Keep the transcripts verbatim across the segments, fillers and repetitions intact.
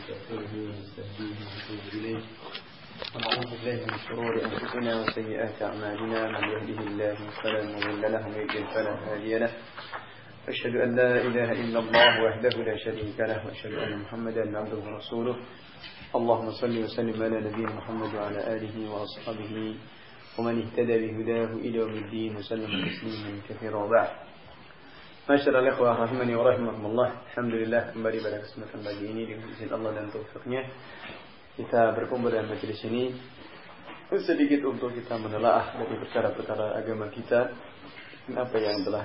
ونستغفره ونستهديه ونتوب إليه ونعوذ بالله من شرور أنفسنا وسيئات أعمالنا من يهده الله فلا مضل له ومن يضلل فلا هادي له أشهد أن لا إله إلا الله وحده لا شريك له وأشهد أن محمدا عبده ورسوله اللهم صل وسلم على نبينا محمد وعلى آله وأصحابه ومن اهتدى بهداه إلى يوم الدين وسلم تسليما كثيرا وبعد. Masyaallah ikhwah rahimani wa rahimakumullah. Alhamdulillah kembali pada kesempatan pagi ini dengan izin Allah dan taufiknya kita berkumpul dalam majelis ini sedikit untuk kita menelaah dari perkara-perkara agama kita dan apa yang telah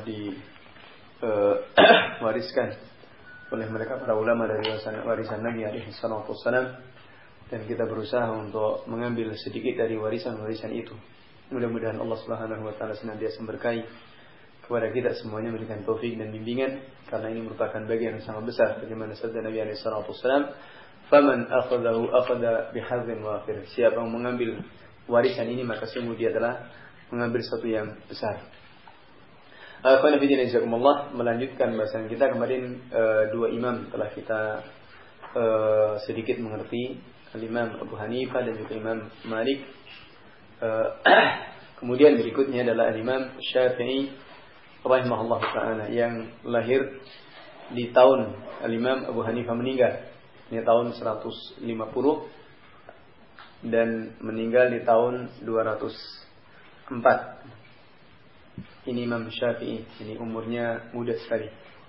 diwariskan uh, oleh mereka para ulama dari warisan, warisan Nabi alaihi salatu wassalam, dan kita berusaha untuk mengambil sedikit dari warisan-warisan itu. Mudah-mudahan Allah Subhanahu wa taala senantiasa memberkahi kepada kita semuanya, memberikan taufik dan bimbingan, karena ini merupakan bagian yang sangat besar bagaimana sabda Nabi alaihi salatu wasallam, "Faman akhadahu akhadha bihadzin wafir." Siapa yang mengambil warisan ini maka sungguh dia telah mengambil sesuatu yang besar. Akhwan fillah jazakumullah, melanjutkan bahasan kita kemarin, uh, dua imam telah kita uh, sedikit mengerti, Al-Imam Abu Hanifah dan juga Imam Malik. Uh, kemudian berikutnya adalah Al-Imam Syafi'i rahimahullah ta'ala yang lahir di tahun Al-Imam Abu Hanifah meninggal ini tahun seratus lima puluh dan meninggal di tahun dua ratus empat. Ini Imam Syafi'i, ini umurnya muda sekali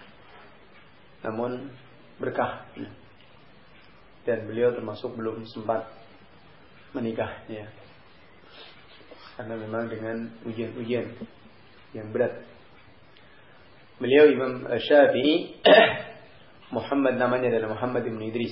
namun berkah, dan beliau termasuk belum sempat menikah ya, karena memang dengan ujian-ujian yang berat. Beliau Imam Syafi'i Muhammad, namanya adalah Muhammad bin Idris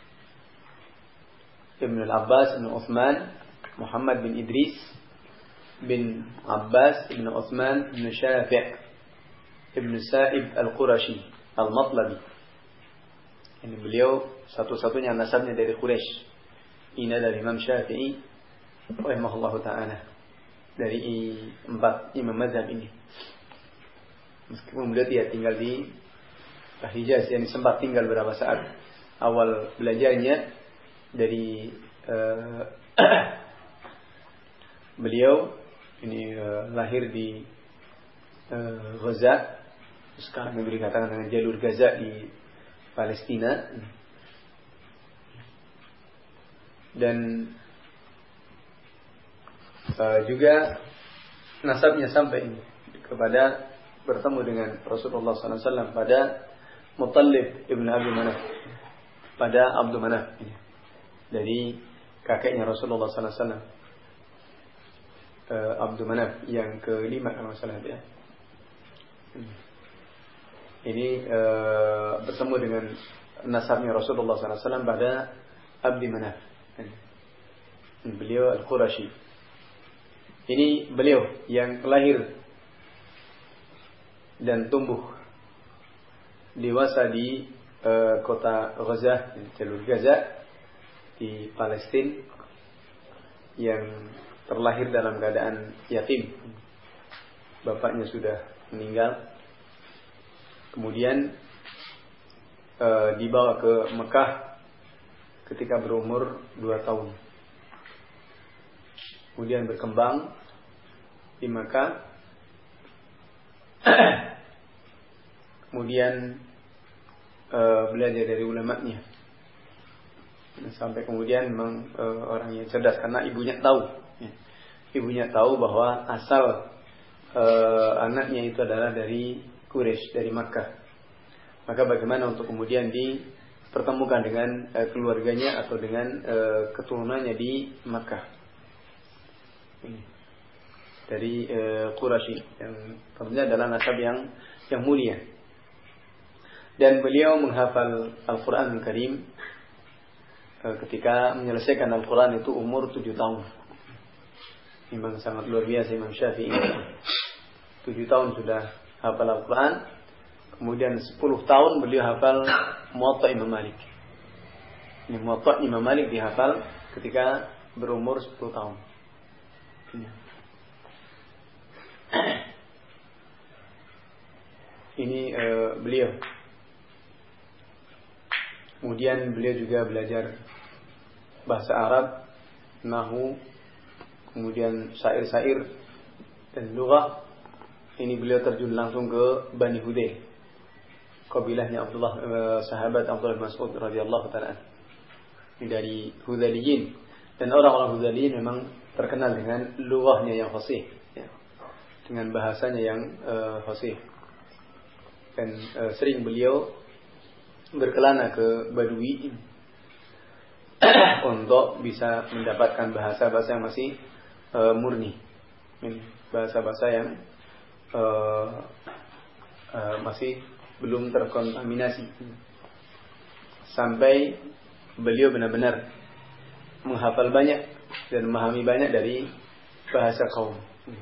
Ibn al-Abbas bin Uthman, Muhammad bin Idris bin Abbas bin Uthman bin Syafi' Ibn Sa'ib al-Qurashi al-Matlabi. Ini beliau satu-satunya nasabnya dari Quraisy. Ini adalah Imam Syafi'i rahimahullahu ta'ala dari empat imam mazhab ini. Meskipun beliau tidak tinggal di Hijaz, yang sempat tinggal beberapa saat awal belajarnya dari uh, beliau ini uh, lahir di uh, Gaza, sekarang yang dikatakan dengan jalur Gaza di Palestina, dan uh, juga nasabnya sampai kepada bertemu dengan Rasulullah sallallahu alaihi wasallam pada Muttalib ibn Abi Manaf, pada Abdul Manaf dari kakeknya Rasulullah sallallahu alaihi wasallam, uh, Abdul Manaf yang kelima kalau salah ya. Ini uh, bertemu dengan nasabnya Rasulullah sallallahu alaihi wasallam pada Abdi Manaf. Beliau Al-Qurashi. Ini beliau yang lahir dan tumbuh dewasa di uh, kota Gaza, jalur Gaza di Palestina, yang terlahir dalam keadaan yatim. Bapaknya sudah meninggal. Kemudian uh, dibawa ke Mekah ketika berumur dua tahun. Kemudian berkembang di Mekah. Kemudian uh, belajar dari ulamanya, sampai kemudian memang uh, orang yang cerdas, karena ibunya tahu, ya. Ibunya tahu bahwa asal uh, anaknya itu adalah dari Quraisy, dari Makkah. Maka bagaimana untuk kemudian dipertemukan dengan uh, keluarganya atau dengan uh, keturunannya di Makkah. Ini dari uh, Quraisy, yang tentunya adalah nasab yang yang mulia. Dan beliau menghafal Al-Quran Al-Karim uh, ketika menyelesaikan Al-Quran itu umur tujuh tahun. Memang sangat luar biasa Imam Syafi'i. Tujuh tahun sudah hafal Al-Quran. Kemudian sepuluh tahun beliau hafal Muwatta Imam Malik. Ini Muwatta Imam Malik dihafal ketika berumur sepuluh tahun. Ini uh, beliau. Kemudian beliau juga belajar bahasa Arab, nahwu, kemudian syair-syair dan lughah. Ini beliau terjun langsung ke Bani Hudayl, kabilahnya Abdullah eh, sahabat Abdullah bin Mas'ud radhiyallahu taala. Ini dari Hudayliyin, dan orang-orang Hudayliyin memang terkenal dengan lughahnya yang fasih, ya, dengan bahasanya yang eh, fasih. Dan eh, sering beliau berkelana ke Badui untuk bisa mendapatkan bahasa-bahasa yang masih uh, murni, bahasa-bahasa yang uh, uh, masih belum terkontaminasi, sampai beliau benar-benar menghafal banyak dan memahami banyak dari bahasa kaum.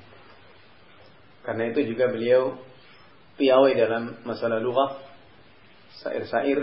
Karena itu juga beliau piawai dalam masalah lughah, syair-syair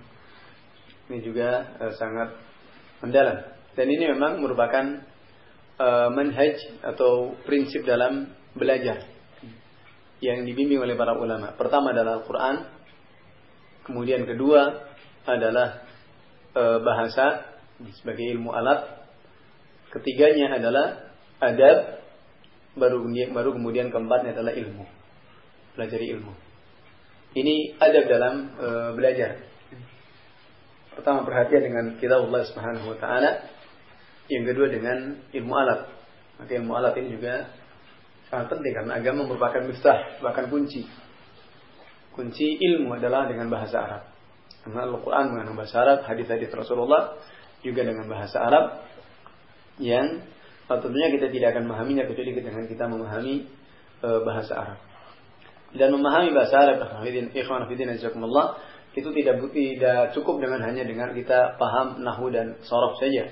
ini juga uh, sangat mendalam. Dan ini memang merupakan uh, manhaj atau prinsip dalam belajar yang dibimbing oleh para ulama. Pertama adalah Al-Quran, kemudian kedua adalah uh, bahasa sebagai ilmu alat, ketiganya adalah adab, baru baru kemudian keempatnya adalah ilmu, pelajari ilmu. Ini adab dalam uh, belajar. Pertama, perhatian dengan kitab Allah Subhanahu wa taala. Yang kedua dengan ilmu alat. Maka ilmu alat ini juga sangat penting karena agama merupakan miftah, bahkan kunci. Kunci ilmu adalah dengan bahasa Arab. Karena Al-Quran menggunakan bahasa Arab, hadis-hadis Rasulullah juga dengan bahasa Arab, yang tentunya kita tidak akan memahaminya kecuali dengan kita memahami e, bahasa Arab. Dan memahami bahasa Arab, ikhwan fillah jazakumullah, itu tidak tidak cukup dengan hanya dengan kita paham nahwu dan shorof saja.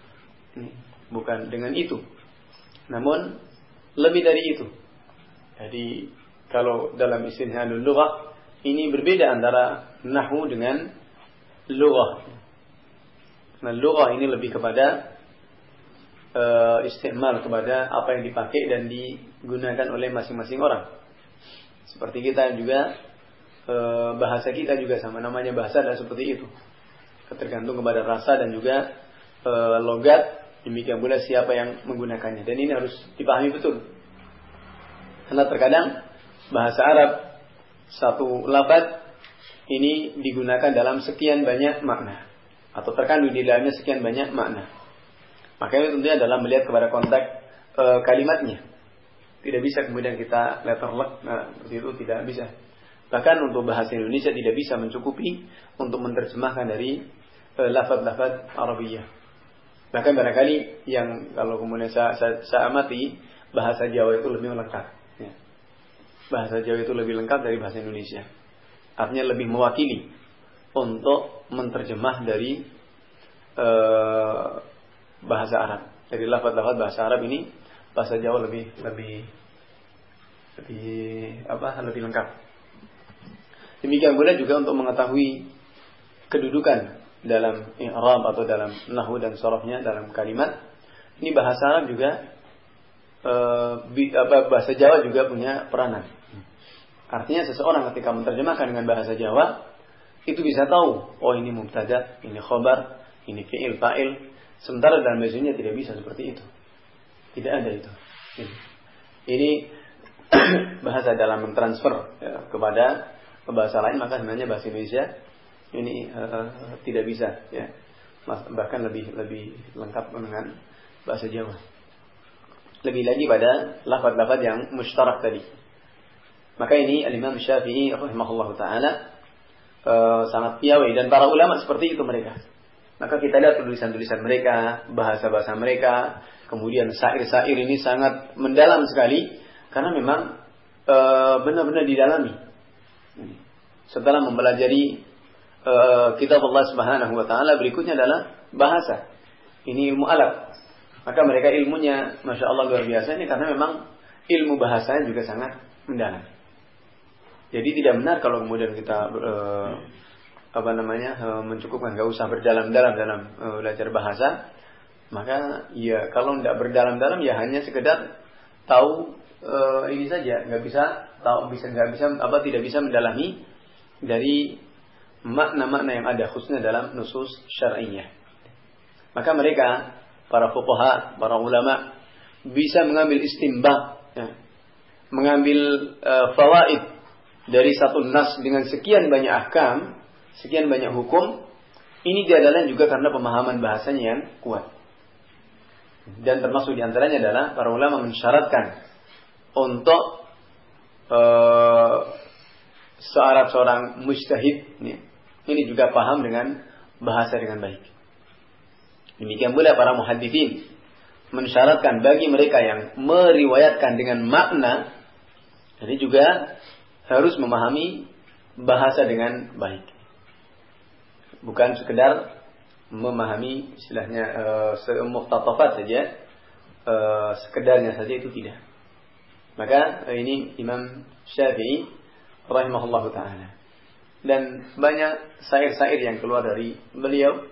Bukan dengan itu. Namun lebih dari itu. Jadi kalau dalam istilah lughah ini berbeda antara nahwu dengan lughah. Nah, lughah ini lebih kepada uh, istimal, kepada apa yang dipakai dan digunakan oleh masing-masing orang. Seperti kita juga e, bahasa kita juga sama, namanya bahasa dan seperti itu. Tergantung kepada rasa dan juga e, logat, demikian pula siapa yang menggunakannya. Dan ini harus dipahami betul. Karena terkadang bahasa Arab satu lafaz ini digunakan dalam sekian banyak makna, atau terkandung di dalamnya sekian banyak makna. Makanya tentunya adalah melihat kepada konteks e, kalimatnya. Tidak bisa kemudian kita letterlock, nah, seperti itu tidak bisa. Bahkan untuk bahasa Indonesia tidak bisa mencukupi untuk menerjemahkan dari e, lafaz-lafaz Arabiyah. Bahkan barangkali yang kalau kemudian saya, saya, saya amati, bahasa Jawa itu lebih lengkap. Ya. Bahasa Jawa itu lebih lengkap dari bahasa Indonesia. Artinya lebih mewakili untuk menerjemah dari e, bahasa Arab. Dari lafaz-lafaz bahasa Arab ini, bahasa Jawa lebih lebih lebih apa lebih lengkap. Demikian pula juga untuk mengetahui kedudukan dalam i'rab atau dalam nahwu dan sharafnya dalam kalimat. Ini bahasa Arab juga e, apa, bahasa Jawa juga punya peranan. Artinya seseorang ketika menerjemahkan dengan bahasa Jawa itu bisa tahu, oh ini mubtada, ini khobar, ini fi'il fa'il. Sementara dalam bahasa Indonesia tidak bisa seperti itu. Tidak ada itu. Ini, ini bahasa dalam mentransfer ya, kepada bahasa lain, maka sebenarnya bahasa Indonesia ini uh, tidak bisa ya. Bahkan lebih lebih lengkap dengan bahasa Jawa. Lebih lagi pada lafaz-lafaz yang mushtarak tadi. Maka ini Al-Imam Syafi'i rahimahullah taala uh, sangat piawai, dan para ulama seperti itu mereka. Maka kita lihat tulisan-tulisan mereka, bahasa-bahasa mereka, kemudian syair-syair ini sangat mendalam sekali karena memang e, benar-benar didalami. Setelah mempelajari e, kitab Allah Subhanahu wa taala, berikutnya adalah bahasa. Ini ilmu alat. Maka mereka ilmunya Masya Allah luar biasa ini karena memang ilmu bahasanya juga sangat mendalam. Jadi tidak benar kalau kemudian kita e, apa namanya e, mencukupkan, enggak usah berdalam-dalam dalam e, belajar bahasa. Maka ya kalau tidak berdalam-dalam ya hanya sekedar tahu e, ini saja, nggak bisa tahu bisa nggak bisa apa tidak bisa mendalami dari makna-makna yang ada khususnya dalam nusus syar'iyyah. Maka mereka, para fuqaha, para ulama bisa mengambil istinbat, ya, mengambil uh, fawaid dari satu nas dengan sekian banyak ahkam, sekian banyak hukum. Ini diadalah juga karena pemahaman bahasanya yang kuat. Dan termasuk diantaranya adalah para ulama mensyaratkan untuk uh, seorang mujtahid ya, ini juga paham dengan bahasa dengan baik. Demikian pula para muhadditsin mensyaratkan bagi mereka yang meriwayatkan dengan makna, ini juga harus memahami bahasa dengan baik. Bukan sekedar memahami istilahnya uh, mukhtatafat saja, uh, sekedarnya saja itu tidak. Maka uh, ini Imam Syafi'i rahimahullahu ta'ala. Dan banyak syair-syair yang keluar dari beliau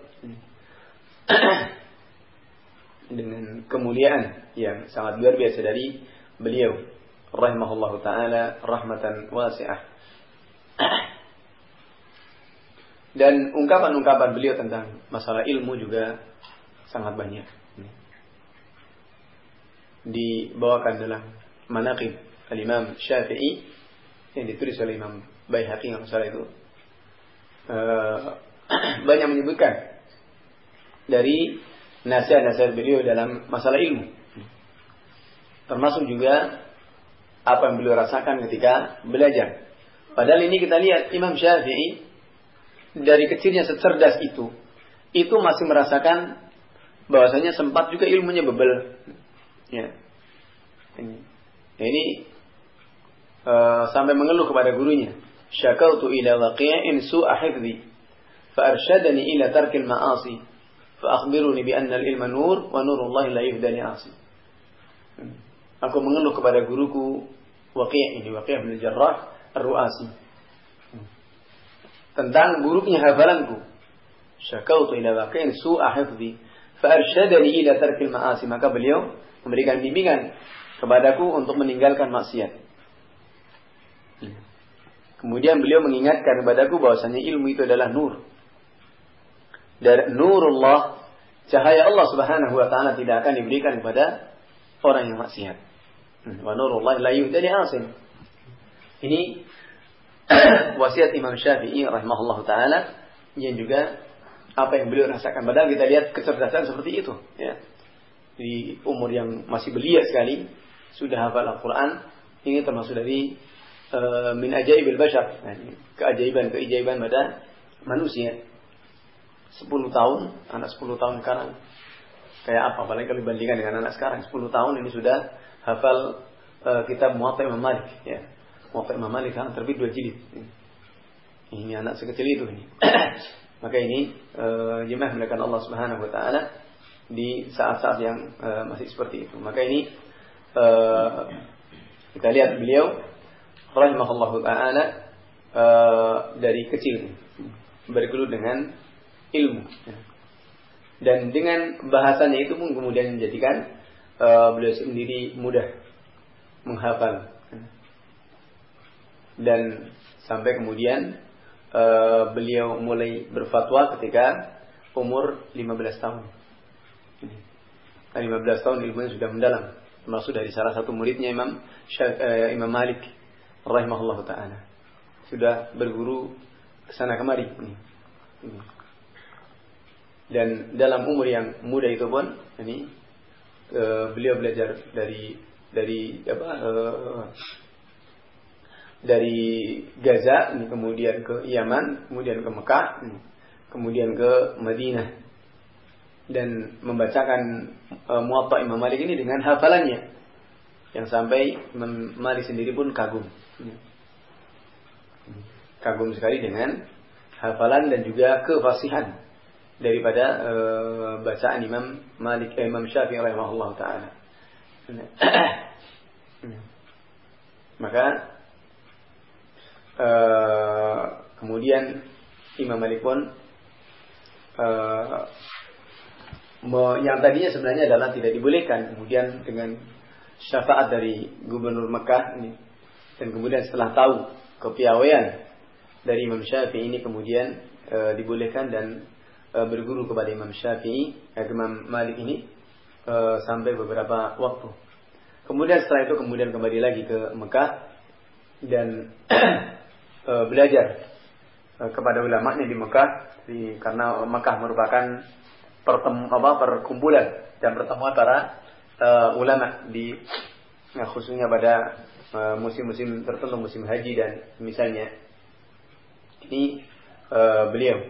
dengan kemuliaan yang sangat luar biasa dari beliau rahimahullahu ta'ala rahmatan wasi'ah. Dan ungkapan-ungkapan beliau tentang masalah ilmu juga sangat banyak. Dibawakan dalam Manaqib Al-Imam Syafi'i yang ditulis oleh Imam Baihaqi yang masalah itu. Uh, banyak menyebutkan dari nasihat-nasihat beliau dalam masalah ilmu. Termasuk juga apa yang beliau rasakan ketika belajar. Padahal ini kita lihat Imam Syafi'i dari kecilnya secerdas itu, itu masih merasakan bahwasanya sempat juga ilmunya bebel. Ya. Ini, ini uh, sampai mengeluh kepada gurunya. Syakautu ila waqi'in su'a hifdhi, fa arsyadani ila tarkil ma'asi, fa akhbiruni bi anna al-ilma nur wa nurullahi la yuhdani 'asi. Aku mengeluh kepada guruku Waqi' ini, Waqi' bin Jarrah Ar-Ru'asi, tentang buruknya hafalanku. Syakautu ila waqi'in su'a hifdhi fa arsyadani ila tarkil ma'asi. Maka beliau memberikan bimbingan kepadaku untuk meninggalkan maksiat. Kemudian beliau mengingatkan kepadaku bahwasanya ilmu itu adalah nur. Dari nurullah, cahaya Allah Subhanahu wa taala tidak akan diberikan kepada orang yang maksiat. Wa nurullah la yuhdani 'asin. Ini wasiat Imam Syafi'i rahimahullahu taala yang juga apa yang beliau rasakan. Padahal kita lihat kecerdasan seperti itu, ya. Di umur yang masih belia sekali sudah hafal Al-Qur'an. Ini termasuk dari uh, min ajaibil bashar, nah, keajaiban-keajaiban pada manusia. sepuluh tahun, anak sepuluh tahun sekarang kayak apa? Apalagi kalau dibandingkan dengan anak sekarang sepuluh tahun ini sudah hafal uh, kitab Muwatta Imam Malik, ya. Muwatta Imam Malik kan terbit dua jilid. Ini anak sekecil itu ini. Maka ini uh, jemaah melakukan Allah Subhanahu wa taala di saat-saat yang uh, masih seperti itu. Maka ini uh, kita lihat beliau rahimahullahu taala uh, dari kecil bergelut dengan ilmu. Dan dengan bahasanya itu pun kemudian menjadikan uh, beliau sendiri mudah menghafal. Dan sampai kemudian uh, beliau mulai berfatwa ketika umur lima belas tahun. lima belas tahun ilmunya sudah mendalam, termasuk dari salah satu muridnya Imam Syaf, uh, Imam Malik rahimahullahu taala. Sudah berguru kesana kemari. Dan dalam umur yang muda itu pun ini uh, beliau belajar dari dari apa uh, dari Gaza, ini kemudian ke Yaman, kemudian ke Mekah, ini, kemudian ke Madinah, dan membacakan uh, Muwatta Imam Malik ini dengan hafalannya yang sampai Imam Malik sendiri pun kagum, ini. kagum sekali dengan hafalan dan juga kefasihan daripada uh, bacaan Imam Malik, eh, Imam Syafi'i rahimahullah taala. Maka uh, kemudian Imam Malik pun uh, yang tadinya sebenarnya adalah tidak dibolehkan, kemudian dengan syafaat dari gubernur Mekah ini, dan kemudian setelah tahu kepiawaian dari Imam Syafi'i ini kemudian e, dibolehkan dan e, berguru kepada Imam Syafi'i, eh, Imam Malik ini e, sampai beberapa waktu. Kemudian setelah itu kemudian kembali lagi ke Mekah dan e, belajar e, kepada ulamanya di Mekah, di, karena Mekah merupakan pertemu, apa, perkumpulan dan pertemuan para e, ulama di ya, khususnya pada e, musim-musim tertentu, musim haji dan misalnya. Ini uh, beliau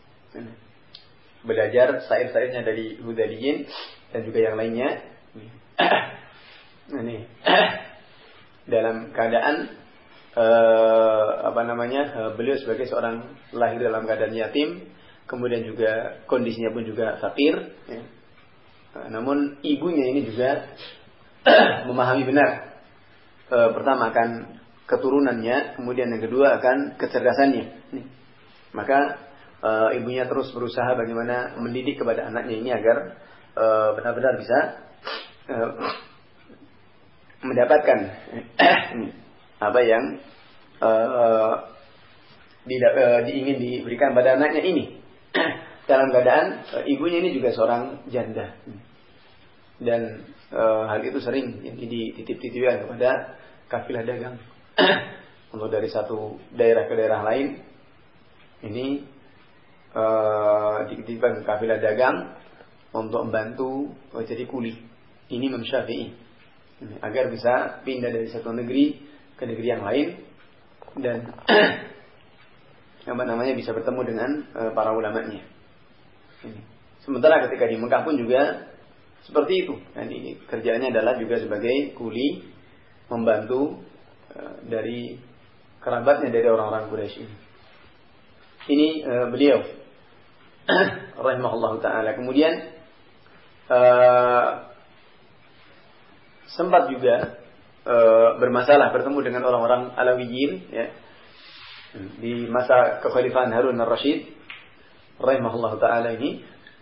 belajar syair-syairnya dari Hudaliyin dan juga yang lainnya. Ini dalam keadaan uh, apa namanya uh, beliau sebagai seorang lahir dalam keadaan yatim, kemudian juga kondisinya pun juga fakir. Ya. Uh, namun ibunya ini juga memahami benar. Uh, pertama akan keturunannya, kemudian yang kedua akan kecerdasannya. Maka e, ibunya terus berusaha bagaimana mendidik kepada anaknya ini agar e, benar-benar bisa e, mendapatkan apa yang e, di, e, diingin diberikan pada anaknya ini. Dalam keadaan e, ibunya ini juga seorang janda, dan e, hal itu sering dititip-titipkan kepada kafilah dagang. Untuk dari satu daerah ke daerah lain ini uh, dititipkan kafilah dagang untuk membantu uh, jadi kuli. Ini Imam Syafi'i agar bisa pindah dari satu negeri ke negeri yang lain dan apa namanya bisa bertemu dengan uh, para ulamanya. Ini. Sementara ketika di Mekah pun juga seperti itu. Dan ini kerjaannya adalah juga sebagai kuli membantu dari kerabatnya dari orang-orang Quraisy ini. Ini uh, beliau rahimahullah taala. Kemudian uh, sempat juga uh, bermasalah bertemu dengan orang-orang Alawiyin ya, di masa kekhalifahan Harun ar-Rasyid rahimahullah taala ini.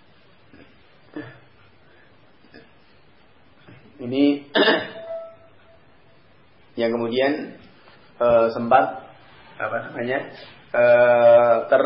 Ini yang kemudian uh, sempat apa namanya uh, ter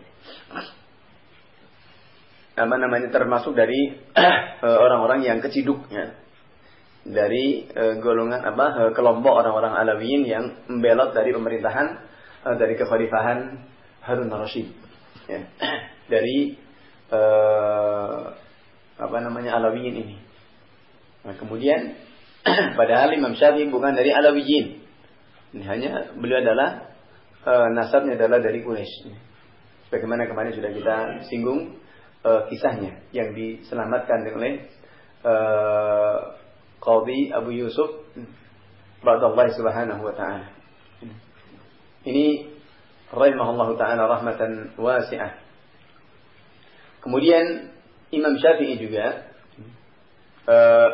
apa namanya termasuk dari uh, orang-orang yang keciduk ya, dari uh, golongan apa uh, kelompok orang-orang Alawiyin yang membelot dari pemerintahan uh, dari kekhalifahan Harun ar-Rasyid ya, dari uh, apa namanya Alawiyin ini. Nah, kemudian padahal Imam Syafi'i bukan dari Alawiyin. Ini hanya beliau adalah e, nasabnya adalah dari Quraisy. Bagaimana kemarin sudah kita singgung e, kisahnya yang diselamatkan oleh e, Qadhi Abu Yusuf radhiyallahu subhanahu wa ta'ala. Ini rahimahullahu ta'ala rahmatan wasi'ah. Kemudian Imam Syafi'i juga e,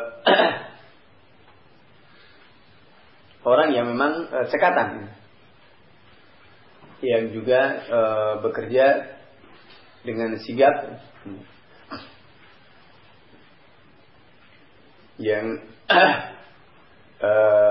orang yang memang e, cekatan, yang juga e, bekerja dengan sigap, yang e,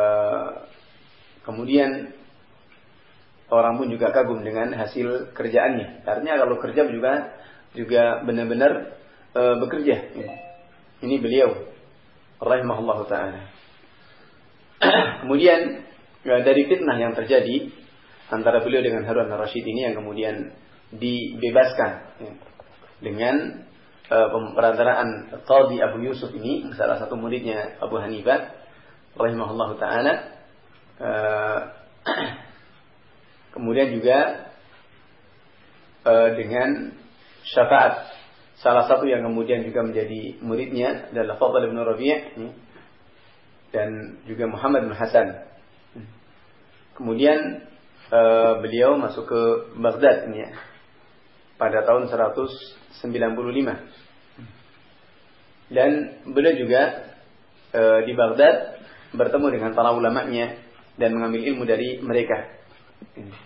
kemudian orang pun juga kagum dengan hasil kerjaannya. Artinya kalau kerja juga juga benar-benar e, bekerja. Ini beliau rahimahullahu ta'ala. Kemudian dari fitnah yang terjadi antara beliau dengan Harun ar-Rasyid ini yang kemudian dibebaskan ya, dengan uh, perantaraan Qadhi Abu Yusuf ini, salah satu muridnya Abu Hanifah rahimahullahu ta'ala. Uh, kemudian juga uh, dengan syafaat salah satu yang kemudian juga menjadi muridnya adalah Fadl bin Rabi' ya, dan juga Muhammad bin Hasan. Kemudian uh, beliau masuk ke Baghdad ini ya, pada tahun seratus sembilan puluh lima. Dan beliau juga uh, di Baghdad bertemu dengan para ulamanya dan mengambil ilmu dari mereka. Ini.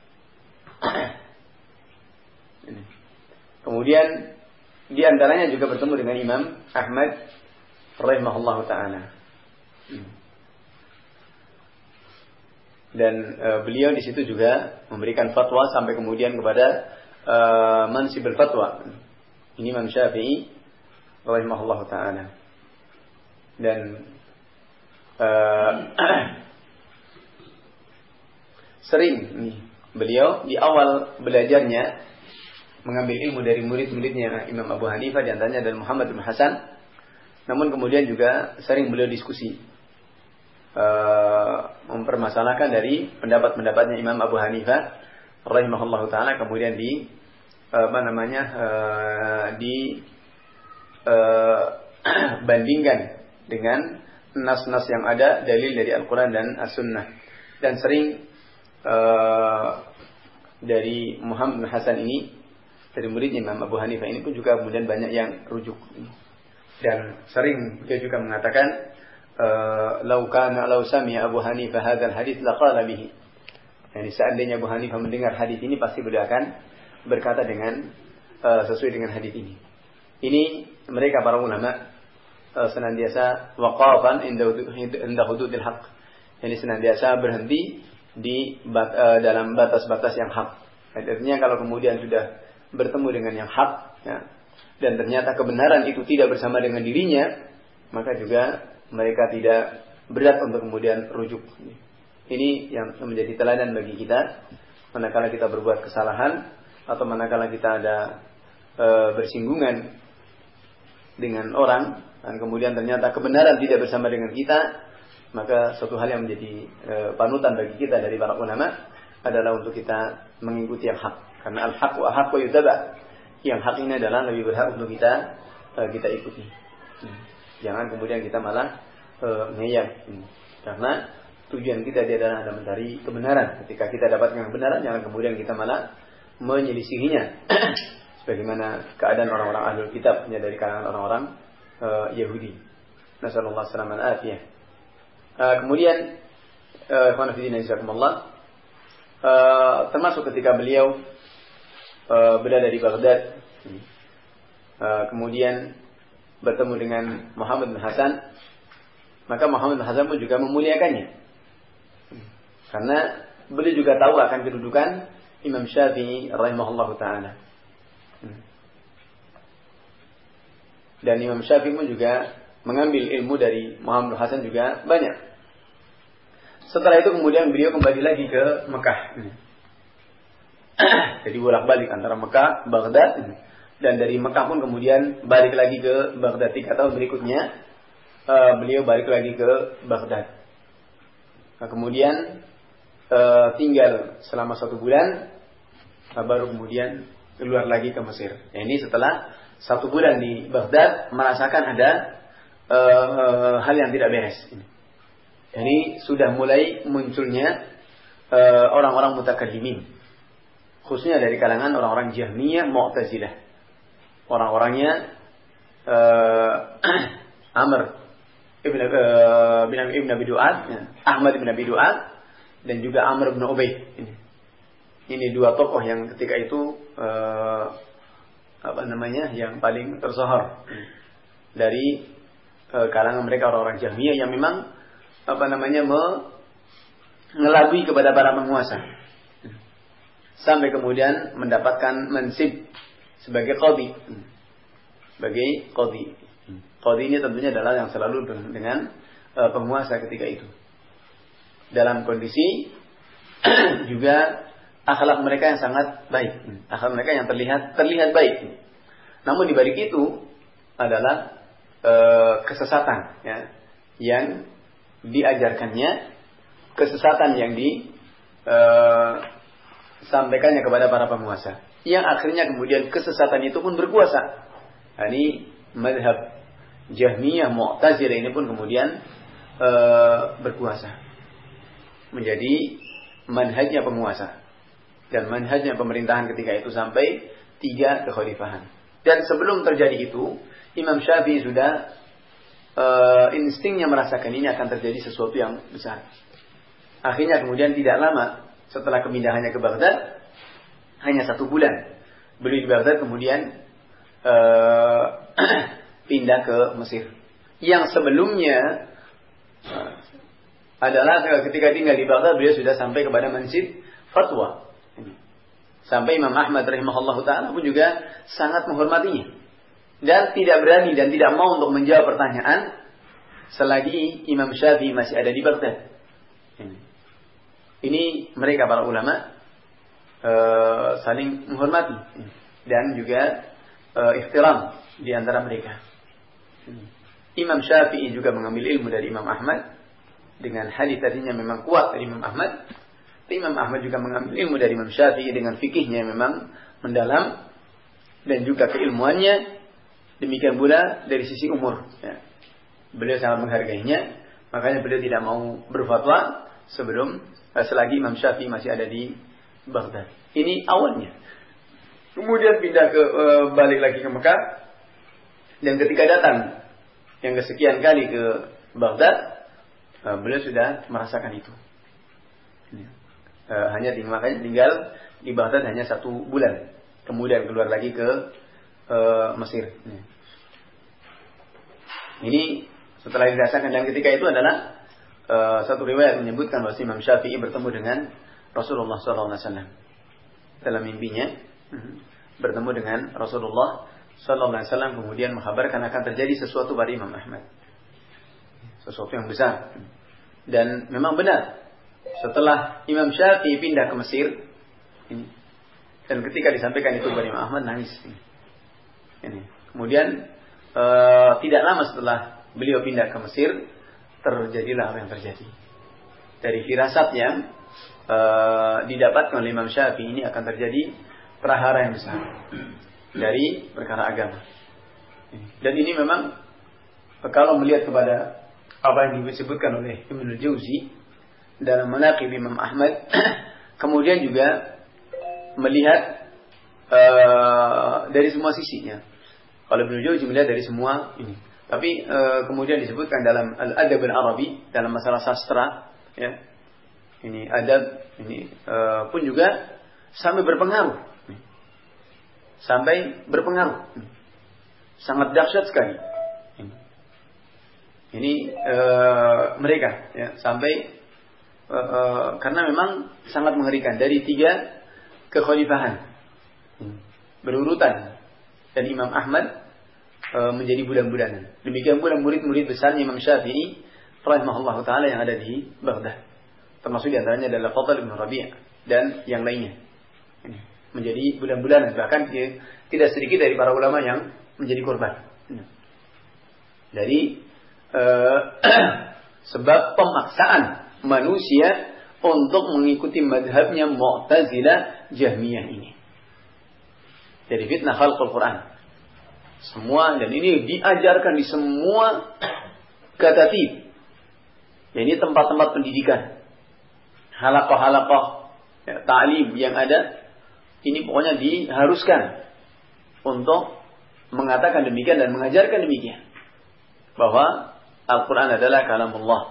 Ini. Kemudian di antaranya juga bertemu dengan Imam Ahmad rahimahullahu ta'ala. Dan uh, beliau di situ juga memberikan fatwa sampai kemudian kepada uh, mansibul fatwa. Ini Imam Syafi'i rahimahullah taala. Dan uh, sering nih beliau di awal belajarnya mengambil ilmu dari murid-muridnya Imam Abu Hanifah di antaranya dan Muhammad bin Hasan. Namun kemudian juga sering beliau diskusi uh, mempermasalahkan dari pendapat-pendapatnya Imam Abu Hanifah rahimahullah taala, kemudian di uh, apa namanya uh, di uh, bandingkan dengan nas-nas yang ada, dalil dari Al-Quran dan As-Sunnah. Dan sering uh, dari Muhammad bin Hasan ini, dari muridnya Imam Abu Hanifah ini pun juga kemudian banyak yang rujuk. Dan sering dia juga mengatakan, "Lau kana lau sami'a Abu Hanifah hadzal hadits laqala bihi." Yani seandainya Abu Hanifah mendengar hadis ini, pasti beliau akan berkata dengan uh, sesuai dengan hadis ini. Ini mereka para ulama uh, senantiasa waqafan inda hududil haqq. Yani senantiasa berhenti di bat, uh, dalam batas-batas yang hak. Artinya kalau kemudian sudah bertemu dengan yang hak, ya, dan ternyata kebenaran itu tidak bersama dengan dirinya, maka juga mereka tidak berat untuk kemudian rujuk. Ini yang menjadi teladan bagi kita manakala kita berbuat kesalahan atau manakala kita ada e, bersinggungan dengan orang dan kemudian ternyata kebenaran tidak bersama dengan kita, maka suatu hal yang menjadi e, panutan bagi kita dari para ulama adalah untuk kita mengikuti yang hak. Karena al-haqqu ahaqqu yutaba. Yang hak ini adalah lebih berhak untuk kita uh, kita ikuti. Hmm. Jangan kemudian kita malah uh, ngeyel. Hmm. Karena tujuan kita dia adalah mencari kebenaran. Ketika kita dapatkan kebenaran, jangan kemudian kita malah menyelisihinya. Sebagaimana keadaan orang-orang ahlul kitab, dari kalangan orang-orang uh, Yahudi. Nasallallahu alaihi wasallam. Uh, kemudian uh, uh, termasuk ketika beliau Uh, berada di Baghdad, uh, kemudian bertemu dengan Muhammad bin Hasan, maka Muhammad bin Hasan pun juga memuliakannya, karena beliau juga tahu akan kedudukan Imam Syafi'i rahimahullahu taala. Dan Imam Syafi'i pun juga mengambil ilmu dari Muhammad bin Hasan juga banyak. Setelah itu kemudian beliau kembali lagi ke Mekah. Jadi bolak-balik antara Mekah, Baghdad, dan dari Mekah pun kemudian balik lagi ke Baghdad. Tiga tahun berikutnya uh, beliau balik lagi ke Baghdad. Nah, kemudian uh, tinggal selama satu bulan, uh, baru kemudian keluar lagi ke Mesir. Nah, ini setelah satu bulan di Baghdad merasakan ada uh, uh, hal yang tidak beres. Ini sudah mulai munculnya uh, orang-orang mutakallimin. Khususnya dari kalangan orang-orang Jahmiyah, Mu'tazilah. Orang-orangnya uh, Amr ibn, uh, ibn Abi Du'ad, ya, Ahmad ibn Abi Du'ad, dan juga Amr ibn Ubaid. Ini. Ini dua tokoh yang ketika itu uh, apa namanya, yang paling tersohor dari uh, kalangan mereka orang-orang Jahmiyah yang memang apa namanya mengelabui kepada para penguasa. Sampai kemudian mendapatkan mansib sebagai qadhi. Sebagai qadhi. Qadhi ini tentunya adalah yang selalu dengan uh, penguasa ketika itu. Dalam kondisi juga akhlak mereka yang sangat baik. Akhlak mereka yang terlihat terlihat baik. Namun di balik itu adalah uh, kesesatan, ya, yang diajarkannya, kesesatan yang di uh, sampaikannya kepada para penguasa, yang akhirnya kemudian kesesatan itu pun berkuasa. Nah, ini mazhab Jahmiyah, Mu'tazilah ini pun kemudian e, berkuasa menjadi manhajnya penguasa dan manhajnya pemerintahan ketika itu sampai tiga kekhalifahan. Dan sebelum terjadi itu, Imam Syafi'i sudah e, instingnya merasakan ini akan terjadi sesuatu yang besar. Akhirnya kemudian tidak lama setelah kemindahannya ke Baghdad, hanya satu bulan beliau di Baghdad kemudian uh, pindah ke Mesir. Yang sebelumnya uh, adalah ketika tinggal di Baghdad beliau sudah sampai kepada mansib fatwa. Sampai Imam Ahmad rahimahullahu taala pun juga sangat menghormatinya dan tidak berani dan tidak mau untuk menjawab pertanyaan selagi Imam Syafi'i masih ada di Baghdad. Ini, Ini mereka para ulama uh, saling menghormati dan juga uh, ihtiram di antara mereka. Imam Syafi'i juga mengambil ilmu dari Imam Ahmad dengan hadis tadinya memang kuat dari Imam Ahmad. Imam Ahmad juga mengambil ilmu dari Imam Syafi'i dengan fikihnya memang mendalam dan juga keilmuannya. Demikian pula dari sisi umur. Ya. Beliau sangat menghargainya, makanya beliau tidak mau berfatwa sebelum selagi Imam Syafi'i masih ada di Baghdad. Ini awalnya. Kemudian pindah ke e, balik lagi ke Mekah dan ketika datang yang kesekian kali ke Baghdad, e, beliau sudah merasakan itu. Ya. E, hanya tinggal, makanya tinggal di Baghdad hanya satu bulan. Kemudian keluar lagi ke e, Mesir. Ya. Ini setelah dirasakan dan ketika itu adalah uh, satu riwayat menyebutkan bahwa Imam Syafi'i bertemu dengan Rasulullah shallallahu alaihi wasallam dalam mimpinya, bertemu dengan Rasulullah shallallahu alaihi wasallam kemudian mengkabarkan akan terjadi sesuatu pada Imam Ahmad, sesuatu yang besar. Dan memang benar setelah Imam Syafi'i pindah ke Mesir ini, dan ketika disampaikan itu kepada Imam Ahmad nangis ini. Ini. Kemudian Uh, tidak lama setelah beliau pindah ke Mesir, terjadilah apa yang terjadi. Dari firasat yang uh, didapatkan oleh Imam Syafi'i ini akan terjadi prahara yang besar dari perkara agama. Dan ini memang kalau melihat kepada apa yang disebutkan oleh Ibnul Jauzi dalam Manaqib Imam Ahmad, kemudian juga melihat uh, dari semua sisinya. Kalau Ibnu Jauzi melihat dari semua ini. Tapi e, kemudian disebutkan dalam Al-Adab Al-Arabi, dalam masalah sastra, ya. Ini adab ini e, pun juga sampai berpengaruh. Sampai berpengaruh. Sangat dahsyat sekali. Ini, ini e, mereka ya, sampai e, e, karena memang sangat mengerikan dari tiga kekhalifahan berurutan. Dan Imam Ahmad e, menjadi bulan-bulanan. Demikian pula murid-murid besarnya Imam Syafi'i rahimahullah ta'ala yang ada di Baghdad. Termasuk diantaranya adalah Fadl bin Rabi' dan yang lainnya. Ini, menjadi bulan-bulanan. Bahkan ya, tidak sedikit dari para ulama yang menjadi korban. Ini. Dari e, sebab pemaksaan manusia untuk mengikuti madhabnya Mu'tazilah Jahmiyah ini. Jadi fitnah khalqul Quran. Semua, dan ini diajarkan di semua katatib. Ya, ini tempat-tempat pendidikan. Halaqah-halaqah ya, ta'lim yang ada. Ini pokoknya diharuskan untuk mengatakan demikian dan mengajarkan demikian. Bahwa Al-Quran adalah kalamullah.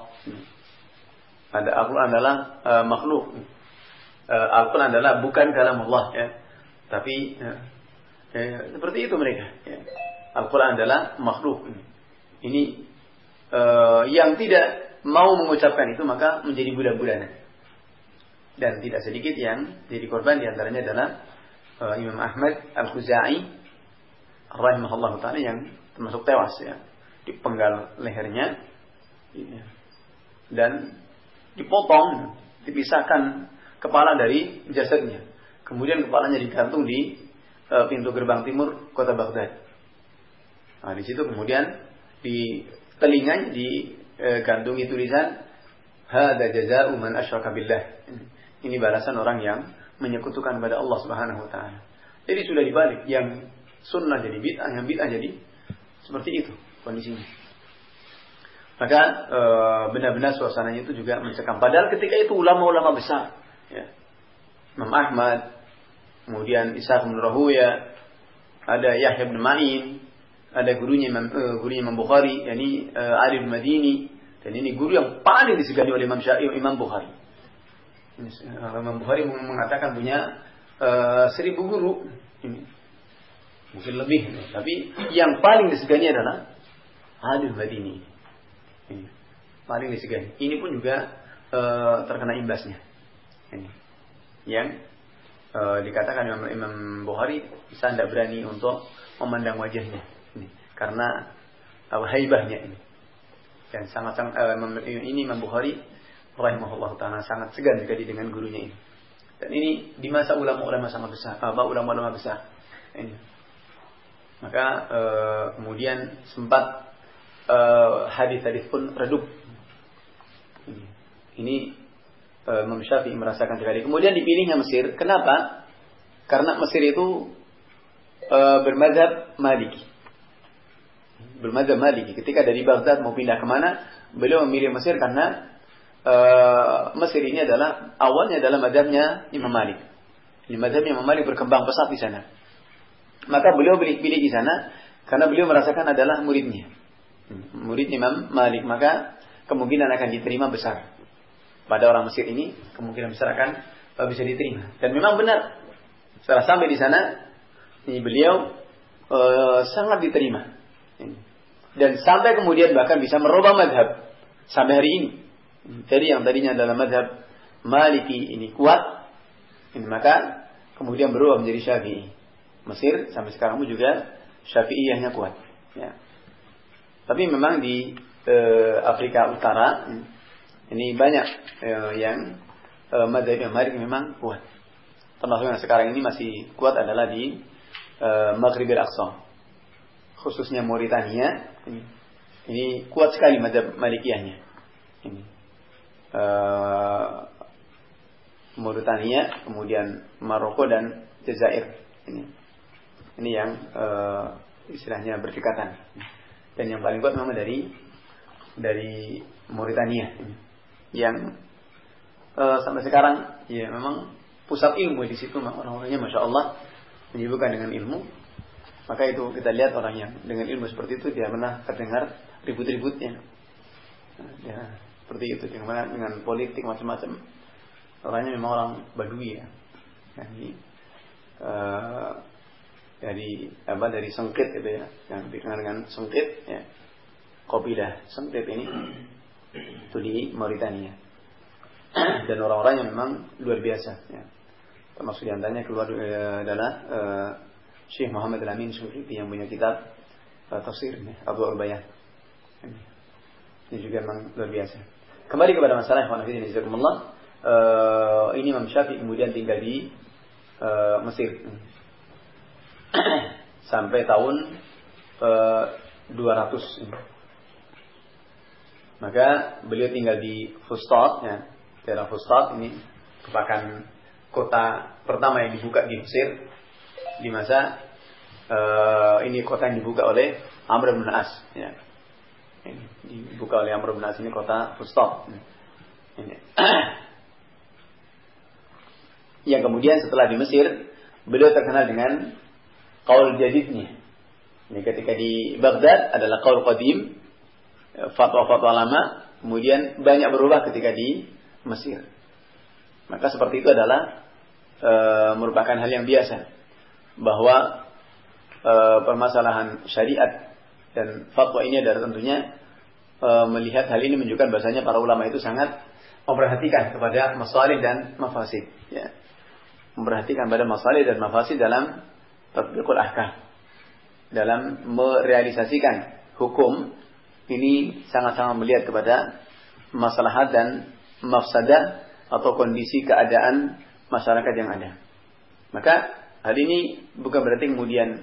Ada Al-Quran adalah uh, makhluk. Uh, Al-Quran adalah bukan kalamullah. Ya. Tapi... Ya, Ya, seperti itu mereka. Ya. Al-Quran adalah makhluk. Ini uh, yang tidak mau mengucapkan itu maka menjadi bulan-bulanan. Dan tidak sedikit yang jadi korban diantaranya adalah uh, Imam Ahmad Al-Khuzai rahimahullah ta'ala yang termasuk tewas ya, dipenggal lehernya ya. Dan dipotong, dipisahkan kepala dari jasadnya. Kemudian kepalanya digantung di pintu gerbang timur kota Baghdad. Nah, di situ kemudian di telinganya digantungi tulisan hada jazaa'u man asyraka billah. Ini balasan orang yang menyekutukan kepada Allah Subhanahu wa taala. Jadi sudah dibalik, yang sunnah jadi bid'ah, yang bid'ah jadi seperti itu kondisinya. Maka e, benar-benar suasananya itu juga mencekam. Padahal ketika itu ulama-ulama besar, ya. Imam Ahmad, kemudian Ishaq bin Rahuya, ada Yahya bin Ma'in, ada gurunya Imam, uh, gurunya Imam Bukhari, yakni uh, Ali bin Madini, dan ini guru yang paling disegani oleh Imam Syafi'i, Imam Bukhari. Uh, Imam Bukhari mengatakan punya uh, seribu guru, ini mungkin lebih, tapi yang paling disegani adalah Ali bin Madini. Ini. paling disegani. Ini pun juga uh, terkena imbasnya. Ini yang uh, dikatakan Imam, Imam Bukhari bisa tidak berani untuk memandang wajahnya, ini karena uh, haibahnya ini. Dan sangat-sangat uh, ini Imam Bukhari rahimahullah taala sangat segan sekali dengan gurunya ini. Dan ini di masa ulama-ulama sangat besar, apa ulama-ulama besar. Ini. Maka uh, kemudian sempat uh, hadis-hadis pun redup. Ini, ini uh, Imam Syafi'i merasakan sekali. Kemudian dipilihnya Mesir. Kenapa? Karena Mesir itu uh, bermadzhab Maliki. Bermadzhab Maliki. Ketika dari Baghdad mau pindah kemana, beliau memilih Mesir karena uh, Mesir ini adalah awalnya adalah madzhabnya Imam Malik. Ini madzhabnya Imam Malik berkembang pesat di sana. Maka beliau pilih, pilih di sana karena beliau merasakan adalah muridnya, murid Imam Malik, maka kemungkinan akan diterima besar. Pada orang Mesir ini kemungkinan besar akan bisa diterima. Dan memang benar. Setelah sampai di sana, ini beliau uh, sangat diterima. Dan sampai kemudian bahkan bisa merubah mazhab sampai hari ini. Jadi yang tadinya adalah mazhab Maliki ini kuat, ini maka kemudian berubah menjadi Syafi'i. Mesir sampai sekarang pun juga Syafi'iyahnya kuat. Ya. Tapi memang di eh, Afrika Utara ini banyak eh, yang eh, mazhab Malik memang kuat. Termasuk yang sekarang ini masih kuat adalah di eh, Maghrib al-Aqsa, khususnya Mauritania. Ini, ini kuat sekali mazhab Malikiyahnya. Ini eh, Mauritania, kemudian Maroko dan Jazair. Ini. Ini yang uh, istilahnya berdekatan. Dan yang paling kuat memang dari dari Mauritania, yang uh, sampai sekarang ya memang pusat ilmu di situ, orang-orangnya masya Allah menyibukkan dengan ilmu. Maka itu kita lihat orang yang dengan ilmu seperti itu dia pernah terdengar ribut-ributnya. Nah, ya, seperti itu dengan dengan politik macam-macam. Orangnya memang orang Badui ya. Jadi uh, dari apa dari Sengkit itu ya, yang dikenal dengan Sengkit ya, kabilah Sengkit ini itu di Mauritania. Dan orang-orangnya memang luar biasa ya. Termasuk di antaranya keluar uh, adalah uh, Syekh Muhammad Al-Amin Syukriti yang punya kitab uh, tafsir ya, Abu Al-Bayan. Ini juga memang luar biasa. Kembali kepada masalah ikhwan fillah jazakumullah, uh, ini Imam Syafi'i kemudian tinggal di uh, Mesir sampai tahun uh, dua ratus. Maka beliau tinggal di Fustat ya. Daerah Fustat ini merupakan kota pertama yang dibuka di Mesir di masa uh, ini kota yang dibuka oleh Amr bin As ya. Ini dibuka oleh Amr bin As, ini kota Fustat. Ini. Yang kemudian setelah di Mesir beliau terkenal dengan qaul jadidnya. Ini ketika di Baghdad adalah qaul qadim, fatwa-fatwa lama, kemudian banyak berubah ketika di Mesir. Maka seperti itu adalah e, merupakan hal yang biasa, bahwa e, permasalahan syariat dan fatwa ini adalah tentunya e, melihat hal ini menunjukkan bahasanya para ulama itu sangat memperhatikan kepada masalih dan mafasid ya. Memperhatikan pada masalih dan mafasid dalam tatbiqul ahkam, dalam merealisasikan hukum ini sangat-sangat melihat kepada maslahat dan mafsadah atau kondisi keadaan masyarakat yang ada. Maka hal ini bukan berarti kemudian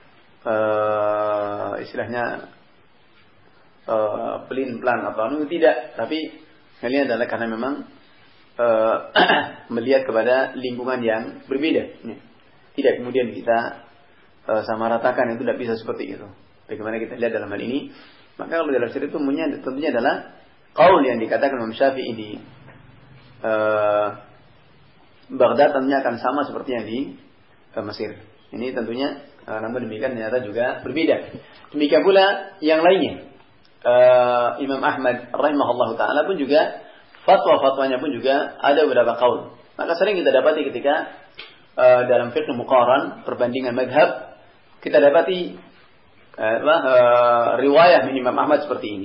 uh, istilahnya uh, pelin-pelan atau anu, tidak, tapi hal ini adalah karena memang uh, melihat kepada lingkungan yang berbeda. Tidak kemudian kita uh, sama ratakan, itu tidak bisa seperti itu. Bagaimana kita lihat dalam hal ini? Maka kalau dalam cerita itu tentunya adalah qaul yang dikatakan Imam Syafi'i di uh, Baghdad tentunya akan sama seperti yang di uh, Mesir. Ini tentunya uh, namun demikian ternyata juga berbeda. Demikian pula yang lainnya. Uh, Imam Ahmad rahimahullah taala pun juga fatwa-fatwanya pun juga ada beberapa qaul. Maka sering kita dapati ketika Uh, dalam fiqh muqaran, perbandingan madhab, kita dapati uh, uh, riwayah Imam Ahmad seperti ini.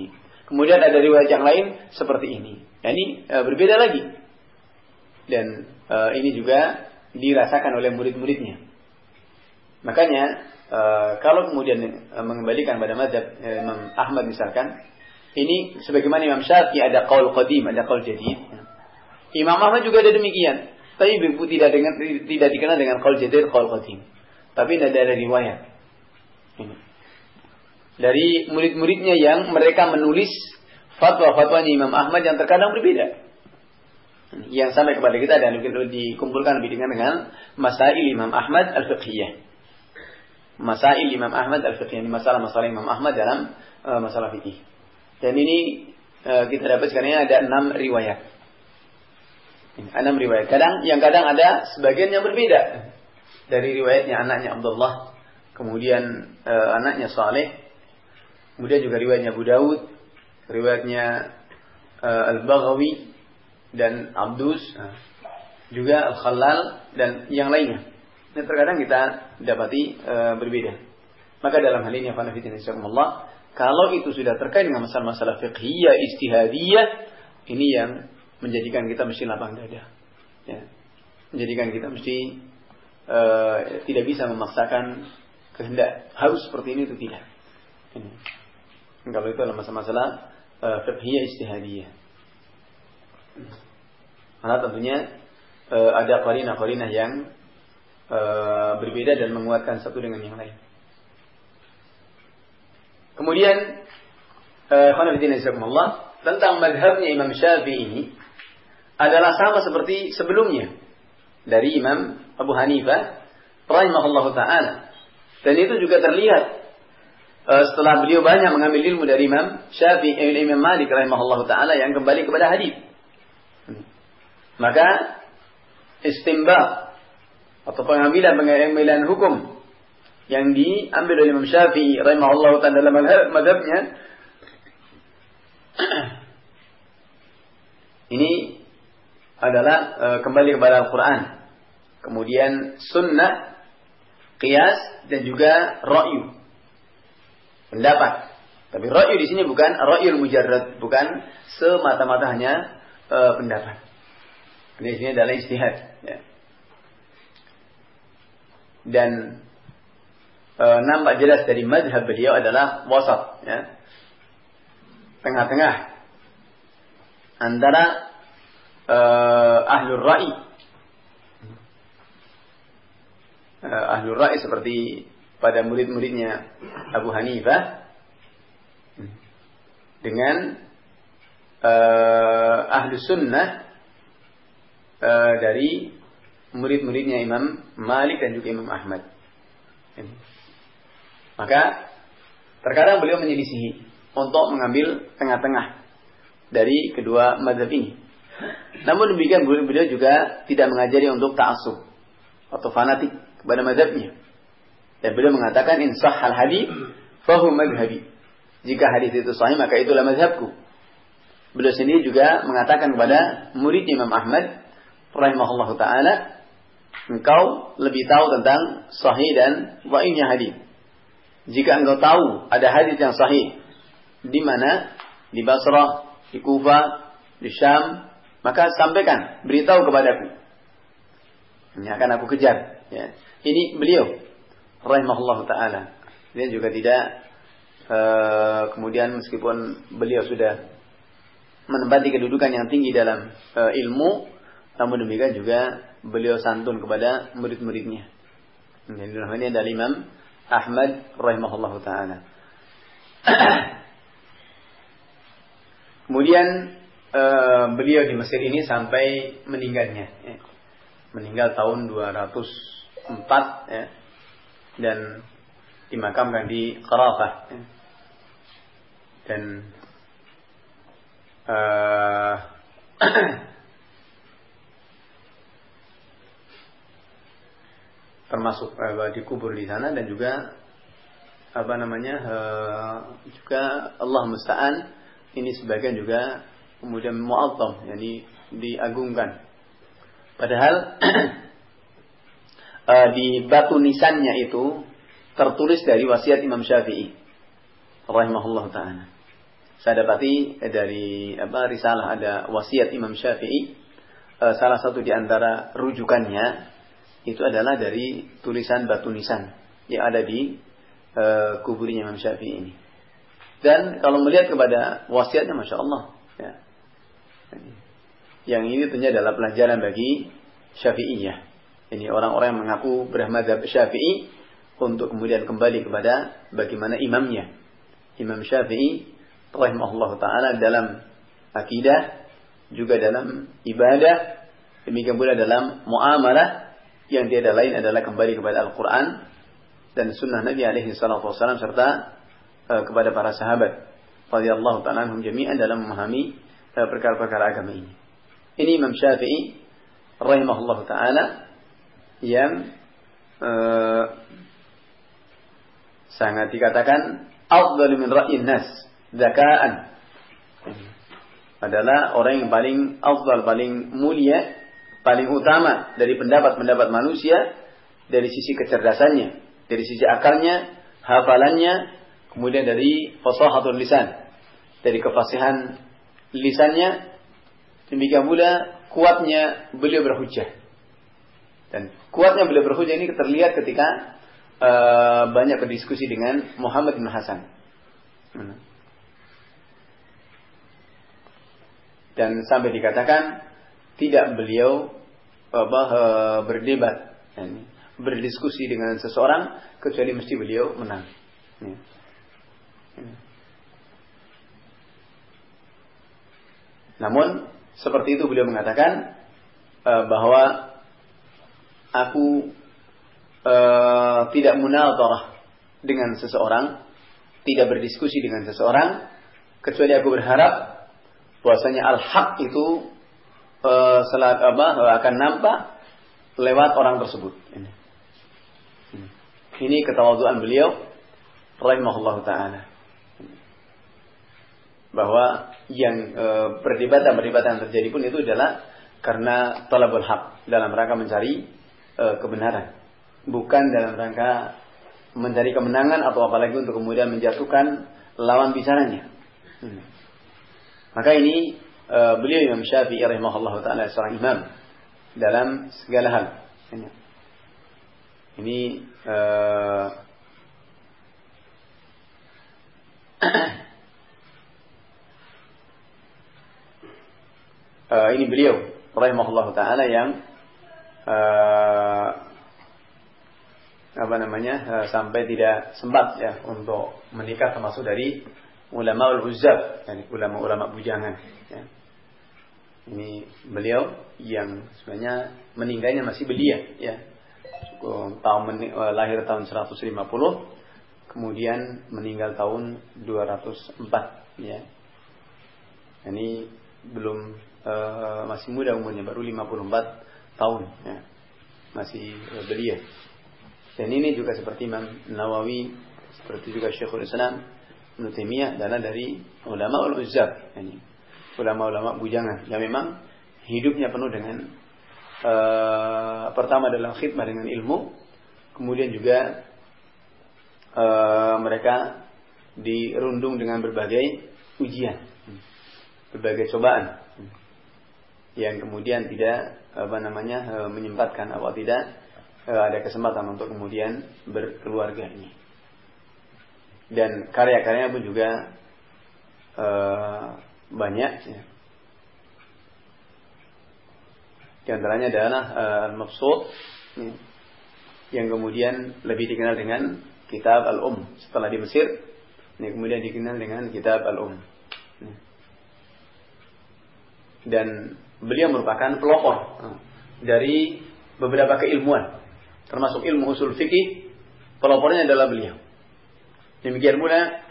Kemudian ada riwayat yang lain seperti ini. Nah, ini e, berbeda lagi. Dan e, ini juga dirasakan oleh murid-muridnya. Makanya e, kalau kemudian e, mengembalikan pada mazhab e, Imam Ahmad misalkan, ini sebagaimana Imam Syafi'i ada qaul qadim, ada qaul jadid. Imam Ahmad juga ada demikian. Tapi tidak dengan tidak dikenal dengan qaul jadid, qaul qadim. Tapi tidak ada riwayat. Ini. Dari murid-muridnya yang mereka menulis fatwa-fatwanya Imam Ahmad yang terkadang berbeda. Yang sampai kepada kita dan dikumpulkan lebih dengan dengan Masail Imam Ahmad Al-Fiqhiyah. Masail Imam Ahmad Al-Fiqhiyah. Ini masalah-masalah Imam Ahmad dalam uh, masalah fikih. Dan ini uh, kita dapat sekarang ada enam riwayat. Enam riwayat. Kadang yang kadang ada sebagian yang berbeda. Dari riwayatnya anaknya Abdullah, kemudian uh, anaknya Saleh, kemudian juga riwayatnya Abu Daud, riwayatnya uh, Al-Baghawi dan Abdus, uh, juga Al-Khalal dan yang lainnya. Dan terkadang kita dapati uh, berbeda. Maka dalam hal ini Allah, kalau itu sudah terkait dengan masalah-masalah fiqhiyah, ijtihadiyah, ini yang menjadikan kita mesti lapang dada. Ya. Menjadikan kita mesti uh, tidak bisa memaksakan kehendak harus seperti ini itu tidak. Ini. Kalau itu adalah masalah-masalah uh, fiqhiyah ijtihadiyah. Karena tentunya uh, ada qarinah-qarinah yang uh, berbeda dan menguatkan satu dengan yang lain. Kemudian uh, tentang mazhabnya Imam Syafi'i ini adalah sama seperti sebelumnya dari Imam Abu Hanifah rahimahullahu taala. Dan itu juga terlihat setelah beliau banyak mengambil ilmu dari Imam Syafi'i, Imam Malik rahimahullahu taala yang kembali kepada hadis. Maka istinbat atau pengambilan pengambilan hukum yang diambil oleh Imam Syafi'i rahimahullahu taala dalam mazhabnya ini adalah e, kembali kepada Al-Qur'an. Kemudian sunnah, qiyas dan juga ra'yu. Pendapat. Tapi ra'yu di sini bukan ra'yul mujarrad, bukan semata-mata hanya e, pendapat. Di sini adalah ijtihad, ya. Dan e, nampak jelas dari mazhab beliau adalah wasat, ya. Tengah-tengah antara e, ahlul ra'i, e, ahlul ra'i seperti pada murid-muridnya Abu Hanifah dengan uh, ahlu sunnah uh, dari murid-muridnya Imam Malik dan juga Imam Ahmad. Maka terkadang beliau menyelisihi untuk mengambil tengah-tengah dari kedua mazhab ini. Namun demikian beliau juga tidak mengajari untuk ta'assub atau fanatik kepada mazhabnya. Dan beliau mengatakan in sahhal hadits fa huwa madhhabi. Jika hadis itu sahih maka itulah mazhabku. Beliau sendiri juga mengatakan kepada murid Imam Ahmad rahimahullahu taala, engkau lebih tahu tentang sahih dan dhaifnya hadis. Jika engkau tahu ada hadis yang sahih di mana, di Basrah, di Kufah, di Syam, maka sampaikan, beritahu kepadaku. Ini akan aku kejar, ya. Ini beliau rahimahullahu taala. Dia juga tidak uh, kemudian meskipun beliau sudah menempati kedudukan yang tinggi dalam uh, ilmu, namun demikian juga beliau santun kepada murid-muridnya. Jadi ini adalah Imam Ahmad rahimahullahu taala. Kemudian uh, beliau di Mesir ini sampai meninggalnya, ya. Meninggal tahun dua ratus empat, ya. Dan dimakamkan di Qarafah, ya. Dan uh, termasuk uh, dikubur di sana dan juga apa namanya uh, juga Allah musta'an ini sebagian juga kemudian mu'azzam, yani diagungkan. Padahal uh, di batu nisannya itu tertulis dari wasiat Imam Syafi'i rahimahullah ta'ala. saya dapati dari apa risalah ada wasiat Imam Syafi'i, uh, salah satu di antara rujukannya itu adalah dari tulisan batu nisan yang ada di uh, kuburnya Imam Syafi'i ini. Dan kalau melihat kepada wasiatnya, masya Allah, ya. Yang ini tentunya adalah pelajaran bagi Syafi'iyah. Ini orang-orang yang mengaku bermadzhab Syafi'i untuk kemudian kembali kepada bagaimana imamnya. Imam Syafi'i rahimahullah ta'ala dalam akidah, juga dalam ibadah, demikian pula dalam muamalah, yang tiada lain adalah kembali kepada Al-Quran dan sunnah Nabi alaihi salatu wassalam, serta uh, kepada para sahabat radhiyallahu ta'ala anhum jami'an dalam memahami uh, perkara-perkara agama ini. Ini Imam Syafi'i rahimahullah ta'ala yang uh, sangat dikatakan afdal min ra'yin nas zaka'an, adalah orang yang paling afdal, paling mulia, paling utama dari pendapat-pendapat manusia, dari sisi kecerdasannya, dari sisi akalnya, hafalannya, kemudian dari fasahatul lisan, dari kefasihan lisannya, demikian pula kuatnya beliau berhujjah. Dan kuatnya beliau berhujjah ini terlihat ketika Uh, banyak berdiskusi dengan Muhammad bin Hasan. Hmm. Dan sampai dikatakan tidak beliau apa, uh, berdebat, yani, berdiskusi dengan seseorang kecuali mesti beliau menang. Hmm. Hmm. Namun seperti itu beliau mengatakan uh, bahwa aku Uh, tidak munadharah dengan seseorang, tidak berdiskusi dengan seseorang, kecuali aku berharap bahwasanya al-haq itu uh, selat, apa, akan nampak lewat orang tersebut. Ini, ini ketawadhuan beliau rahimahullah ta'ala, bahwa yang uh, perdebatan-perdebatan yang terjadi pun itu adalah karena talabul haq, dalam rangka mencari uh, kebenaran, bukan dalam rangka mencari kemenangan atau apalagi untuk kemudian menjatuhkan lawan bicaranya. Hmm. Maka ini uh, beliau Imam Syafi'i rahimahullah ta'ala seorang imam dalam segala hal. Ini uh, uh, ini beliau rahimahullah ta'ala yang uh, apa namanya sampai tidak sempat ya untuk menikah, termasuk dari ulama ul-uzzab, yani ulama-ulama bujangan. Ya. Ini beliau yang sebenarnya meninggalnya masih belia, ya. Tahun lahir tahun seratus lima puluh, kemudian meninggal tahun dua ratus empat. Ya. Ini belum uh, masih muda umurnya, baru lima puluh empat tahun. Ya. Masih uh, belia. Dan ini juga seperti Imam Nawawi, seperti juga Syekhul Islam Ibnu Taimiyah, adalah dari ulama ul-uzzab, yani ulama-ulama bujangan yang memang hidupnya penuh dengan uh, pertama dalam khidmah dengan ilmu, kemudian juga uh, mereka dirundung dengan berbagai ujian, berbagai cobaan yang kemudian tidak apa namanya menyempatkan atau tidak ada kesempatan untuk kemudian berkeluarga ini. Dan karya-karyanya pun juga uh, banyak, ya. Di antaranya adalah uh, Al-Mabsut, ya, yang kemudian lebih dikenal dengan Kitab Al-Um setelah di Mesir, ini kemudian dikenal dengan Kitab Al-Um. Ya. Dan beliau merupakan pelopor uh, dari beberapa keilmuan, termasuk ilmu usul fikih. Pelopornya adalah beliau. Demikian pula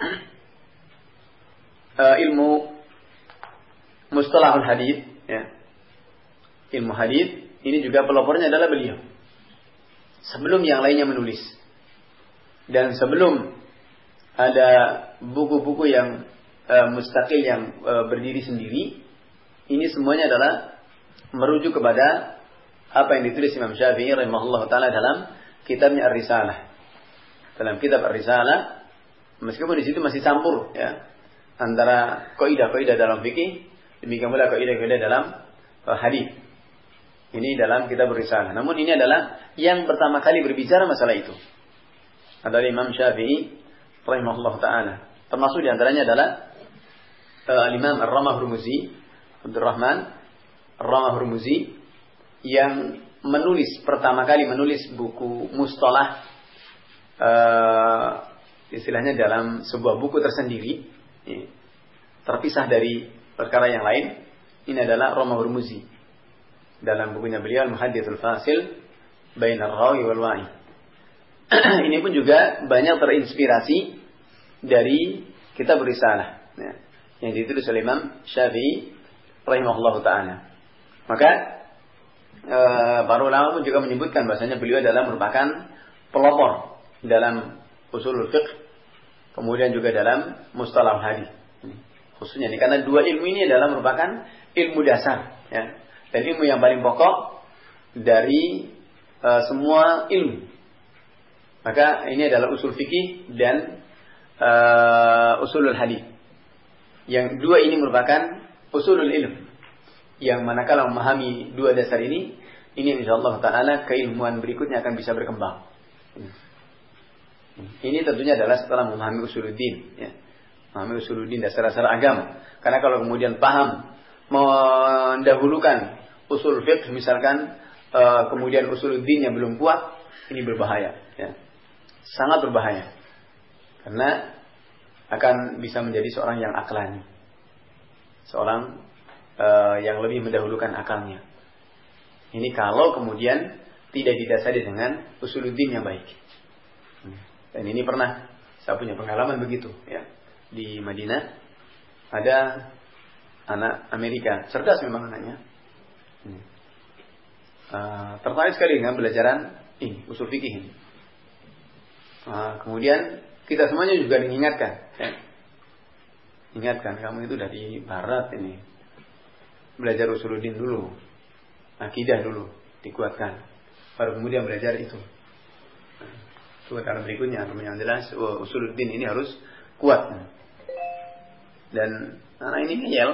uh, ilmu mustalahul hadits, ya. Ilmu hadits ini juga pelopornya adalah beliau. Sebelum yang lainnya menulis, dan sebelum ada buku-buku yang uh, mustaqil yang uh, berdiri sendiri, ini semuanya adalah merujuk kepada apa yang ditulis Imam Syafi'i rahimahullah ta'ala dalam kitabnya Ar-Risalah. Dalam kitab Ar-Risalah, meskipun di situ masih campur, ya, antara kaidah-kaidah dalam fikih, demikian pula kaidah-kaidah dalam uh, hadis. Ini dalam kitab risalah. Namun ini adalah yang pertama kali berbicara masalah itu adalah Imam Syafi'i rahimahullah taala. Termasuk di antaranya adalah uh, Imam Ar-Ramah Hurmuzi, Abdurrahman Ar-Ramah Hurmuzi, yang menulis pertama kali menulis buku mustalah, uh, istilahnya dalam sebuah buku tersendiri, ya, terpisah dari perkara yang lain. Ini adalah Ar-Ramah Hurmuzi dalam bukunya beliau Al-Muhadditsul Fasil Bainar Rawi wal Wa'i. Ini pun juga banyak terinspirasi dari kitab risalah, ya, yang ditulis oleh Imam Syafi'i rahimahullah ta'ala. Maka e, para ulama pun juga menyebutkan bahasanya beliau adalah merupakan pelopor dalam usulul fiqh, kemudian juga dalam mustalah hadis. Khususnya ini karena dua ilmu ini adalah merupakan ilmu dasar, ya, dan ilmu yang paling pokok dari e, semua ilmu. Maka ini adalah usul fikih dan e, usulul hadis. Yang dua ini merupakan usulul ilm, yang manakala memahami dua dasar ini, ini insyaallah taala keilmuan berikutnya akan bisa berkembang. Ini tentunya adalah setelah memahami usuluddin, ya. Memahami usuluddin, dasar-dasar agama. Karena kalau kemudian paham mendahulukan usul fiqh misalkan, uh, kemudian usuluddin yang belum kuat, ini berbahaya, ya. Sangat berbahaya. Karena akan bisa menjadi seorang yang aklani, seorang uh, yang lebih mendahulukan akalnya. Ini kalau kemudian tidak didasari dengan usuluddin yang baik. Dan ini pernah saya punya pengalaman begitu, ya. Di Madinah ada anak Amerika, cerdas memang anaknya, uh, tertarik sekali dengan belajaran ini, usul fikih ini. Uh, kemudian kita semuanya juga diingatkan, ya. Ingatkan, kamu itu dari barat ini, belajar usuluddin dulu, akidah dulu, dikuatkan, baru kemudian belajar itu. Nah, itu kata berikutnya, yang jelas oh, usuluddin ini harus kuat. Dan anak ini ngeyel,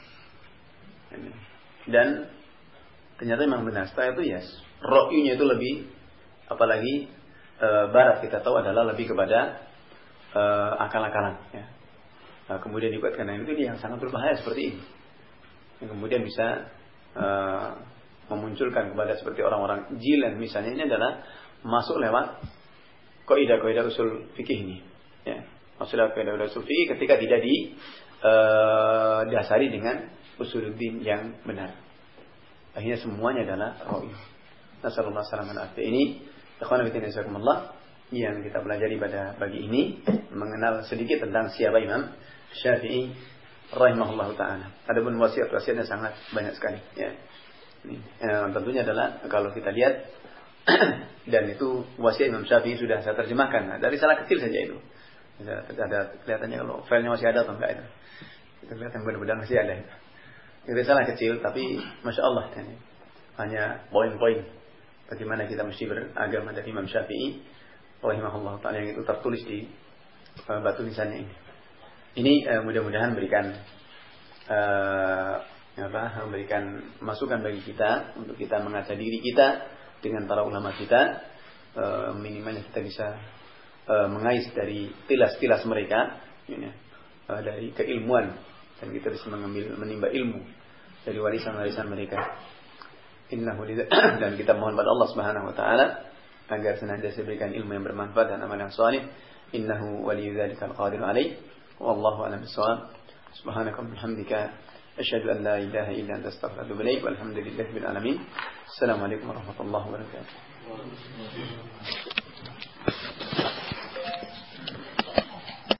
dan ternyata memang benar. Setelah itu ya, ro'yunya itu lebih, apalagi e, barat kita tahu adalah lebih kepada e, akal-akalan, ya. Nah, kemudian dikuatkan, nah, itu yang sangat berbahaya seperti ini, yang kemudian bisa e, memunculkan kepada seperti orang-orang jilan misalnya. Ini adalah masuk lewat kaidah-kaidah usul fikih ini, ya. Masuk lewat kaidah usul fikih ketika tidak didasari dengan usuluddin yang benar. Akhirnya semuanya adalah rawi. Nasallallahu alaihi wasallam. Ini ikhwan fillah jazakumullah yang kita pelajari pada pagi ini, mengenal sedikit tentang siapa Imam Syafi'i rahimahullah taala. Adapun wasiat-wasiatnya sangat banyak sekali, ya. Ini eh, tentunya adalah kalau kita lihat dan itu wasiat Imam Syafi'i sudah saya terjemahkan. Nah, dari salah kecil saja itu. Ada, ada kelihatannya kalau filenya masih ada atau enggak itu. Itu kelihatan benar-benar masih ada itu. Itu salah kecil tapi masya Allah, ini hanya poin-poin bagaimana kita mesti beragama dari Imam Syafi'i rahimahullah taala yang itu tertulis di uh, batu nisannya ini. Ini uh, mudah-mudahan berikan uh, apa? Memberikan masukan bagi kita untuk kita mengaca diri kita dengan para ulama kita, uh, minimalnya kita bisa uh, mengais dari tilas-tilas mereka, ya, uh, dari keilmuan, dan kita bisa mengambil menimba ilmu dari warisan-warisan mereka. Innahu dan kita mohon pada Allah Subhanahu wa taala agar senantiasa berikan ilmu yang bermanfaat dan amal yang saleh. Innahu waliyyu dzalika al-qadir alaih. Wallahu a'lam bissawab. Subhanaka wa bihamdika asyhadu an la ilaha illa anta astaghfiruka wa atubu ilaik. Walhamdulillahi rabbil alamin. Assalamualaikum warahmatullahi wabarakatuh.